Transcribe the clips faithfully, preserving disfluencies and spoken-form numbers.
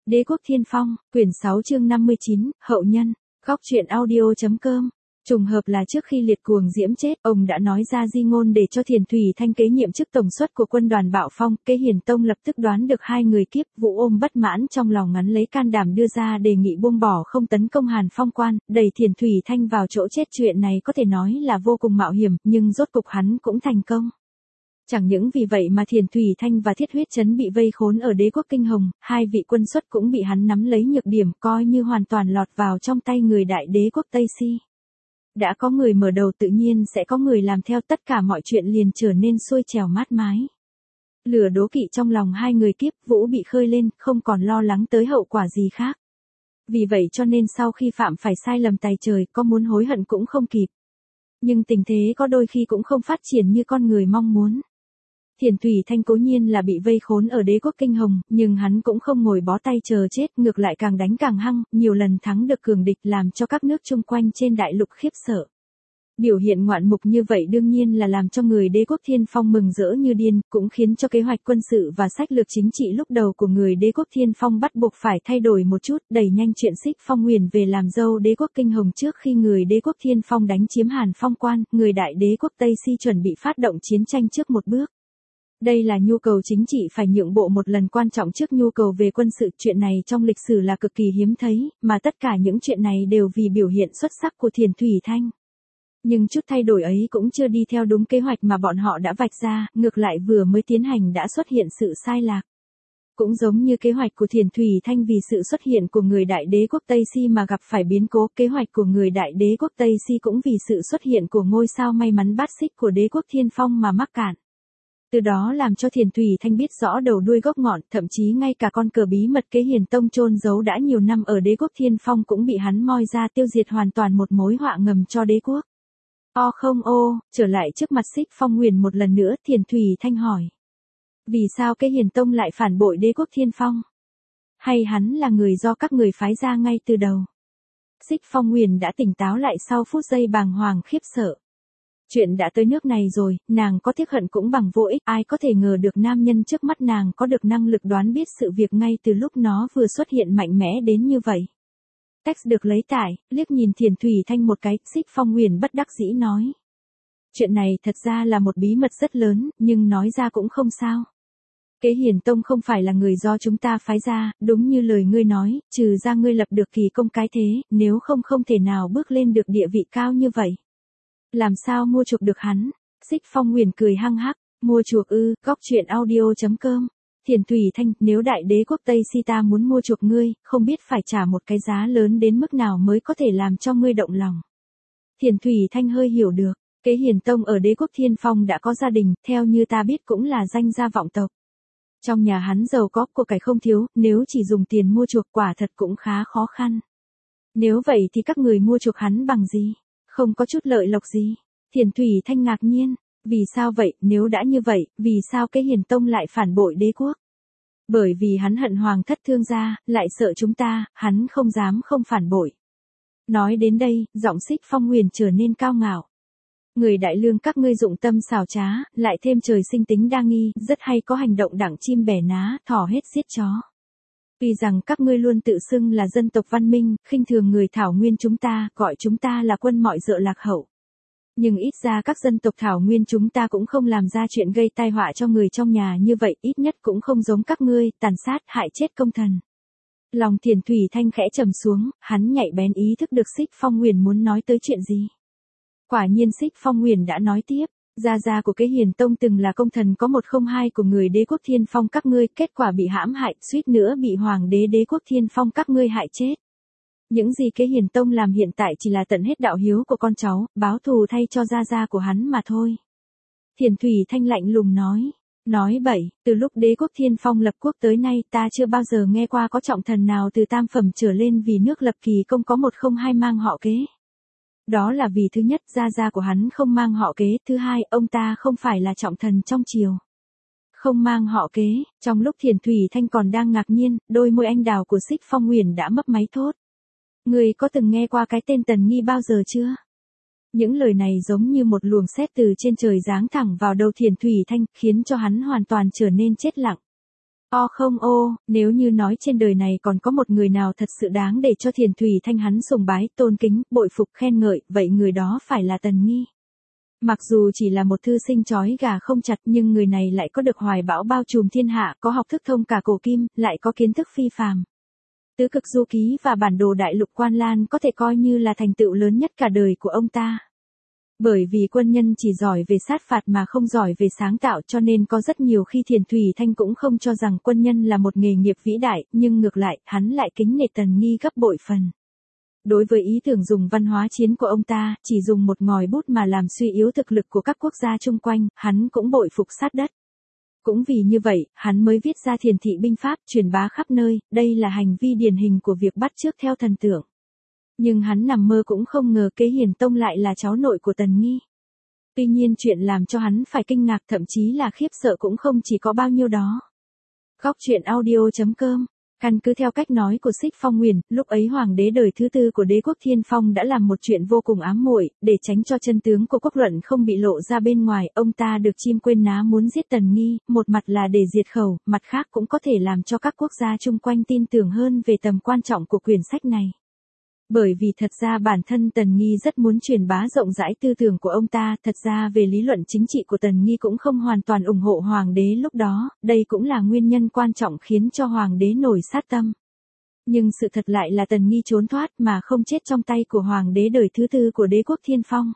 Đế quốc Thiên Phong, quyển sáu chương năm mươi chín, hậu nhân, góc truyện audio.com. Trùng hợp là trước khi Liệt Cuồng Diễm chết, ông đã nói ra di ngôn để cho Thiền Thủy Thanh kế nhiệm chức tổng suất của quân đoàn Bạo Phong. Kế Hiền Tông lập tức đoán được hai người kiếp, Vũ ôm bất mãn trong lòng ngắn lấy can đảm đưa ra đề nghị buông bỏ không tấn công Hàn Phong quan, đẩy Thiền Thủy Thanh vào chỗ chết. Chuyện này có thể nói là vô cùng mạo hiểm, nhưng rốt cục hắn cũng thành công. Chẳng những vì vậy mà Thiền Thủy Thanh và Thiết Huyết Trấn bị vây khốn ở Đế quốc Kinh Hồng, hai vị quân xuất cũng bị hắn nắm lấy nhược điểm, coi như hoàn toàn lọt vào trong tay người Đại Đế quốc Tây Si. Đã có người mở đầu tự nhiên sẽ có người làm theo, tất cả mọi chuyện liền trở nên xuôi trèo mát mái. Lửa đố kỵ trong lòng hai người kiếp Vũ bị khơi lên, không còn lo lắng tới hậu quả gì khác. Vì vậy cho nên sau khi phạm phải sai lầm tày trời, có muốn hối hận cũng không kịp. Nhưng tình thế có đôi khi cũng không phát triển như con người mong muốn. Thiền Thủy Thanh cố nhiên là bị vây khốn ở Đế quốc Kinh Hồng, nhưng hắn cũng không ngồi bó tay chờ chết, ngược lại càng đánh càng hăng, nhiều lần thắng được cường địch làm cho các nước chung quanh trên đại lục khiếp sợ. Biểu hiện ngoạn mục như vậy đương nhiên là làm cho người Đế quốc Thiên Phong mừng rỡ như điên, cũng khiến cho kế hoạch quân sự và sách lược chính trị lúc đầu của người Đế quốc Thiên Phong bắt buộc phải thay đổi một chút, đẩy nhanh chuyện Xích Phong Nguyền về làm dâu Đế quốc Kinh Hồng. Trước khi người Đế quốc Thiên Phong đánh chiếm Hàn Phong quan, người Đại Đế quốc Tây Si chuẩn bị phát động chiến tranh trước một bước. Đây là nhu cầu chính trị phải nhượng bộ một lần quan trọng trước nhu cầu về quân sự. Chuyện này trong lịch sử là cực kỳ hiếm thấy, mà tất cả những chuyện này đều vì biểu hiện xuất sắc của Thiền Thủy Thanh. Nhưng chút thay đổi ấy cũng chưa đi theo đúng kế hoạch mà bọn họ đã vạch ra, ngược lại vừa mới tiến hành đã xuất hiện sự sai lạc. Cũng giống như kế hoạch của Thiền Thủy Thanh vì sự xuất hiện của người Đại Đế quốc Tây Si mà gặp phải biến cố, kế hoạch của người Đại Đế quốc Tây Si cũng vì sự xuất hiện của ngôi sao may mắn bát xích của Đế quốc Thiên Phong mà mắc cạn. Từ đó làm cho Thiền Thủy Thanh biết rõ đầu đuôi gốc ngọn, thậm chí ngay cả con cờ bí mật Kế Hiền Tông chôn giấu đã nhiều năm ở Đế quốc Thiên Phong cũng bị hắn moi ra, tiêu diệt hoàn toàn, một mối họa ngầm cho đế quốc. O không ô, trở lại trước mặt Xích Phong Nguyền một lần nữa, Thiền Thủy Thanh hỏi. Vì sao Kế Hiền Tông lại phản bội Đế quốc Thiên Phong? Hay hắn là người do các người phái ra ngay từ đầu? Xích Phong Nguyền đã tỉnh táo lại sau phút giây bàng hoàng khiếp sợ. Chuyện đã tới nước này rồi, nàng có tiếc hận cũng bằng vô ích. Ai có thể ngờ được nam nhân trước mắt nàng có được năng lực đoán biết sự việc ngay từ lúc nó vừa xuất hiện mạnh mẽ đến như vậy. Text được lấy tải, liếc nhìn Thiền Thủy Thanh một cái, Xích Phong Nguyền bất đắc dĩ nói. Chuyện này thật ra là một bí mật rất lớn, nhưng nói ra cũng không sao. Kế Hiền Tông không phải là người do chúng ta phái ra, đúng như lời ngươi nói, trừ ra ngươi lập được kỳ công cái thế, nếu không không thể nào bước lên được địa vị cao như vậy. Làm sao mua chuộc được hắn? Xích Phong Nguyền cười hăng hắc, mua chuộc ư, góc truyện audio.com. Thiền Thủy Thanh, nếu Đại Đế quốc Tây Si ta muốn mua chuộc ngươi, không biết phải trả một cái giá lớn đến mức nào mới có thể làm cho ngươi động lòng. Thiền Thủy Thanh hơi hiểu được, Kế Hiền Tông ở Đế quốc Thiên Phong đã có gia đình, theo như ta biết cũng là danh gia vọng tộc. Trong nhà hắn giàu có, của cải không thiếu, nếu chỉ dùng tiền mua chuộc quả thật cũng khá khó khăn. Nếu vậy thì các người mua chuộc hắn bằng gì? Không có chút lợi lộc gì. Thiền Thủy Thanh ngạc nhiên, vì sao vậy? Nếu đã như vậy, vì sao Kế Hiền Tông lại phản bội đế quốc? Bởi vì hắn hận hoàng thất Thương gia, lại sợ chúng ta, hắn không dám không phản bội. Nói đến đây, giọng Xích Phong Nguyền trở nên cao ngạo. Người đại lương các ngươi dụng tâm xảo trá, lại thêm trời sinh tính đa nghi, rất hay có hành động đặng chim bẻ ná, thỏ hết giết chó. Vì rằng các ngươi luôn tự xưng là dân tộc văn minh, khinh thường người Thảo Nguyên chúng ta, gọi chúng ta là quân mọi dợ lạc hậu. Nhưng ít ra các dân tộc Thảo Nguyên chúng ta cũng không làm ra chuyện gây tai họa cho người trong nhà như vậy, ít nhất cũng không giống các ngươi, tàn sát hại chết công thần. Lòng Thiền Thủy Thanh khẽ trầm xuống, hắn nhạy bén ý thức được Xích Phong Nguyền muốn nói tới chuyện gì. Quả nhiên Xích Phong Nguyền đã nói tiếp. Gia gia của Kế Hiền Tông từng là công thần có một không hai của người Đế quốc Thiên Phong các ngươi, kết quả bị hãm hại, suýt nữa bị Hoàng đế Đế quốc Thiên Phong các ngươi hại chết. Những gì Kế Hiền Tông làm hiện tại chỉ là tận hết đạo hiếu của con cháu, báo thù thay cho gia gia của hắn mà thôi. Thiền Thủy Thanh lạnh lùng nói. Nói bậy, từ lúc Đế quốc Thiên Phong lập quốc tới nay ta chưa bao giờ nghe qua có trọng thần nào từ tam phẩm trở lên vì nước lập kỳ công có một không hai mang họ Kế. Đó là vì thứ nhất, gia gia của hắn không mang họ Kế, thứ hai, ông ta không phải là trọng thần trong triều. Không mang họ Kế, trong lúc Thiền Thủy Thanh còn đang ngạc nhiên, đôi môi anh đào của Xích Phong Nguyền đã mấp máy thốt. Người có từng nghe qua cái tên Tần Nghi bao giờ chưa? Những lời này giống như một luồng sét từ trên trời giáng thẳng vào đầu Thiền Thủy Thanh, khiến cho hắn hoàn toàn trở nên chết lặng. O không ô, nếu như nói trên đời này còn có một người nào thật sự đáng để cho Thiền Thủy Thanh hắn sùng bái, tôn kính, bội phục khen ngợi, vậy người đó phải là Tần Nghi. Mặc dù chỉ là một thư sinh chói gà không chặt nhưng người này lại có được hoài bão bao trùm thiên hạ, có học thức thông cả cổ kim, lại có kiến thức phi phàm. Tứ cực du ký và bản đồ đại lục Quan Lan có thể coi như là thành tựu lớn nhất cả đời của ông ta. Bởi vì quân nhân chỉ giỏi về sát phạt mà không giỏi về sáng tạo cho nên có rất nhiều khi Thiền Thủy Thanh cũng không cho rằng quân nhân là một nghề nghiệp vĩ đại, nhưng ngược lại, hắn lại kính nể Tần Nghi gấp bội phần. Đối với ý tưởng dùng văn hóa chiến của ông ta, chỉ dùng một ngòi bút mà làm suy yếu thực lực của các quốc gia chung quanh, hắn cũng bội phục sát đất. Cũng vì như vậy, hắn mới viết ra Thiền thị binh pháp truyền bá khắp nơi, đây là hành vi điển hình của việc bắt chước theo thần tượng. Nhưng hắn nằm mơ cũng không ngờ Kế Hiền Tông lại là cháu nội của Tần Nghi. Tuy nhiên chuyện làm cho hắn phải kinh ngạc thậm chí là khiếp sợ cũng không chỉ có bao nhiêu đó. Góc truyện audio chấm com. Căn cứ theo cách nói của Xích Phong Nguyền, lúc ấy hoàng đế đời thứ tư của đế quốc Thiên Phong đã làm một chuyện vô cùng ám muội, để tránh cho chân tướng của quốc luận không bị lộ ra bên ngoài, ông ta được chim quên ná muốn giết Tần Nghi, một mặt là để diệt khẩu, mặt khác cũng có thể làm cho các quốc gia chung quanh tin tưởng hơn về tầm quan trọng của quyển sách này. Bởi vì thật ra bản thân Tần Nghi rất muốn truyền bá rộng rãi tư tưởng của ông ta, thật ra về lý luận chính trị của Tần Nghi cũng không hoàn toàn ủng hộ hoàng đế lúc đó, đây cũng là nguyên nhân quan trọng khiến cho hoàng đế nổi sát tâm. Nhưng sự thật lại là Tần Nghi trốn thoát mà không chết trong tay của hoàng đế đời thứ tư của đế quốc Thiên Phong.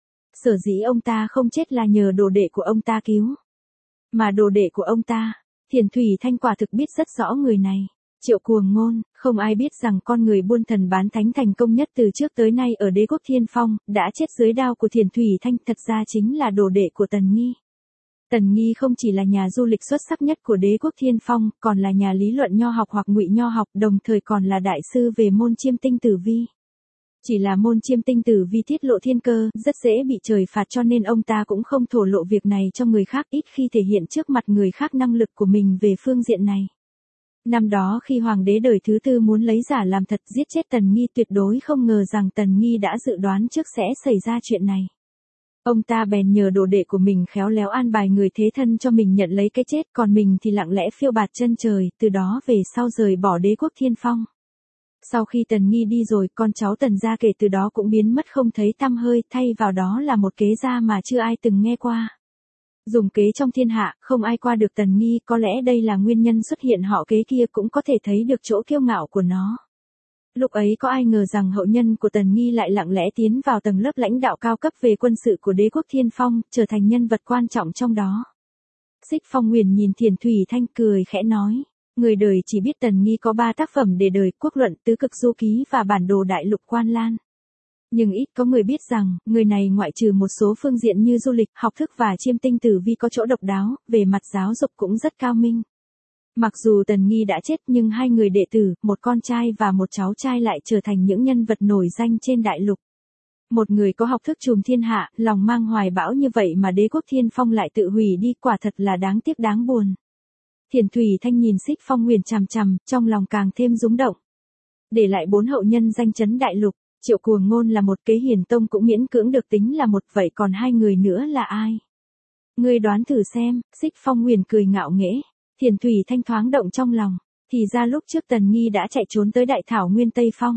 Sở dĩ ông ta không chết là nhờ đồ đệ của ông ta cứu. Mà đồ đệ của ông ta, Thiền Thủy Thanh quả thực biết rất rõ người này. Triệu Cuồng Ngôn, không ai biết rằng con người buôn thần bán thánh thành công nhất từ trước tới nay ở đế quốc Thiên Phong, đã chết dưới đao của Thiền Thủy Thanh, thật ra chính là đồ đệ của Tần Nghi. Tần Nghi không chỉ là nhà du lịch xuất sắc nhất của đế quốc Thiên Phong, còn là nhà lý luận nho học hoặc ngụy nho học, đồng thời còn là đại sư về môn chiêm tinh tử vi. Chỉ là môn chiêm tinh tử vi tiết lộ thiên cơ, rất dễ bị trời phạt cho nên ông ta cũng không thổ lộ việc này cho người khác, ít khi thể hiện trước mặt người khác năng lực của mình về phương diện này. Năm đó khi hoàng đế đời thứ tư muốn lấy giả làm thật giết chết Tần Nghi, tuyệt đối không ngờ rằng Tần Nghi đã dự đoán trước sẽ xảy ra chuyện này. Ông ta bèn nhờ đồ đệ của mình khéo léo an bài người thế thân cho mình nhận lấy cái chết, còn mình thì lặng lẽ phiêu bạt chân trời, từ đó về sau rời bỏ đế quốc Thiên Phong. Sau khi Tần Nghi đi rồi, con cháu Tần gia kể từ đó cũng biến mất không thấy tăm hơi, thay vào đó là một kế gia mà chưa ai từng nghe qua. Dùng kế trong thiên hạ, không ai qua được Tần Nghi, có lẽ đây là nguyên nhân xuất hiện họ kế kia, cũng có thể thấy được chỗ kiêu ngạo của nó. Lúc ấy có ai ngờ rằng hậu nhân của Tần Nghi lại lặng lẽ tiến vào tầng lớp lãnh đạo cao cấp về quân sự của đế quốc Thiên Phong, trở thành nhân vật quan trọng trong đó. Xích Phong Nguyền nhìn Thiền Thủy Thanh cười khẽ nói, người đời chỉ biết Tần Nghi có ba tác phẩm để đời, Quốc luận, Tứ cực du ký và bản đồ đại lục Quan Lan. Nhưng ít có người biết rằng, người này ngoại trừ một số phương diện như du lịch, học thức và chiêm tinh tử vi có chỗ độc đáo, về mặt giáo dục cũng rất cao minh. Mặc dù Tần Nghi đã chết nhưng hai người đệ tử, một con trai và một cháu trai lại trở thành những nhân vật nổi danh trên đại lục. Một người có học thức trùm thiên hạ, lòng mang hoài bão như vậy mà đế quốc Thiên Phong lại tự hủy đi, quả thật là đáng tiếc đáng buồn. Thiền Thủy Thanh nhìn Xích Phong Nguyền chằm chằm, trong lòng càng thêm rúng động. Để lại bốn hậu nhân danh chấn đại lục. Triệu Cuồng Ngôn là một, Kế Hiền Tông cũng miễn cưỡng được tính là một, vậy còn hai người nữa là ai? Ngươi đoán thử xem. Xích Phong Nguyền cười ngạo nghễ. Thiền Thủy Thanh thoáng động trong lòng, thì ra lúc trước Tần Nghi đã chạy trốn tới đại thảo nguyên Tây Phong.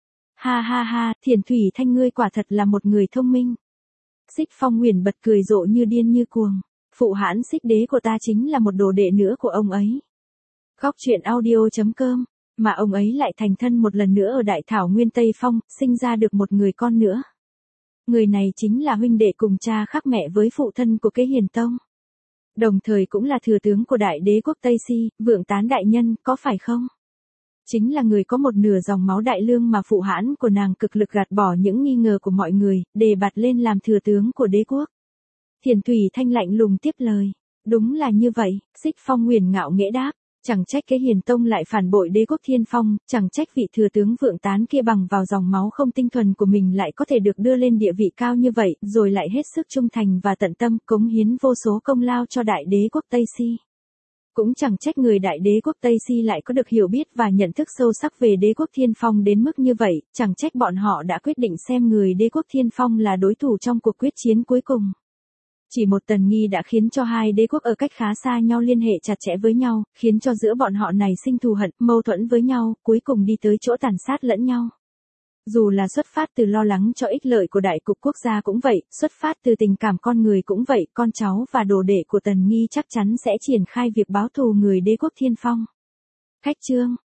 Ha ha ha, Thiền Thủy Thanh ngươi quả thật là một người thông minh. Xích Phong Nguyền bật cười rộ như điên như cuồng. Phụ hãn Xích đế của ta chính là một đồ đệ nữa của ông ấy. Góc truyện audio chấm com. Mà ông ấy lại thành thân một lần nữa ở đại thảo nguyên Tây Phong, sinh ra được một người con nữa. Người này chính là huynh đệ cùng cha khác mẹ với phụ thân của Kế Hiền Tông. Đồng thời cũng là thừa tướng của đại đế quốc Tây Si, Vượng Tán đại nhân, có phải không? Chính là người có một nửa dòng máu đại lương mà phụ hãn của nàng cực lực gạt bỏ những nghi ngờ của mọi người, đề bạt lên làm thừa tướng của đế quốc. Thiền Thủy Thanh lạnh lùng tiếp lời. Đúng là như vậy, Xích Phong Nguyền ngạo nghễ đáp. Chẳng trách Kế Hiền Tông lại phản bội đế quốc Thiên Phong, chẳng trách vị thừa tướng Vượng Tán kia bằng vào dòng máu không tinh thuần của mình lại có thể được đưa lên địa vị cao như vậy, rồi lại hết sức trung thành và tận tâm cống hiến vô số công lao cho đại đế quốc Tây Si. Cũng chẳng trách người đại đế quốc Tây Si lại có được hiểu biết và nhận thức sâu sắc về đế quốc Thiên Phong đến mức như vậy, chẳng trách bọn họ đã quyết định xem người đế quốc Thiên Phong là đối thủ trong cuộc quyết chiến cuối cùng. Chỉ một Tần Nghi đã khiến cho hai đế quốc ở cách khá xa nhau liên hệ chặt chẽ với nhau, khiến cho giữa bọn họ nảy sinh thù hận, mâu thuẫn với nhau, cuối cùng đi tới chỗ tàn sát lẫn nhau. Dù là xuất phát từ lo lắng cho ích lợi của đại cục quốc gia cũng vậy, xuất phát từ tình cảm con người cũng vậy, con cháu và đồ đệ của Tần Nghi chắc chắn sẽ triển khai việc báo thù người đế quốc Thiên Phong. Khách chương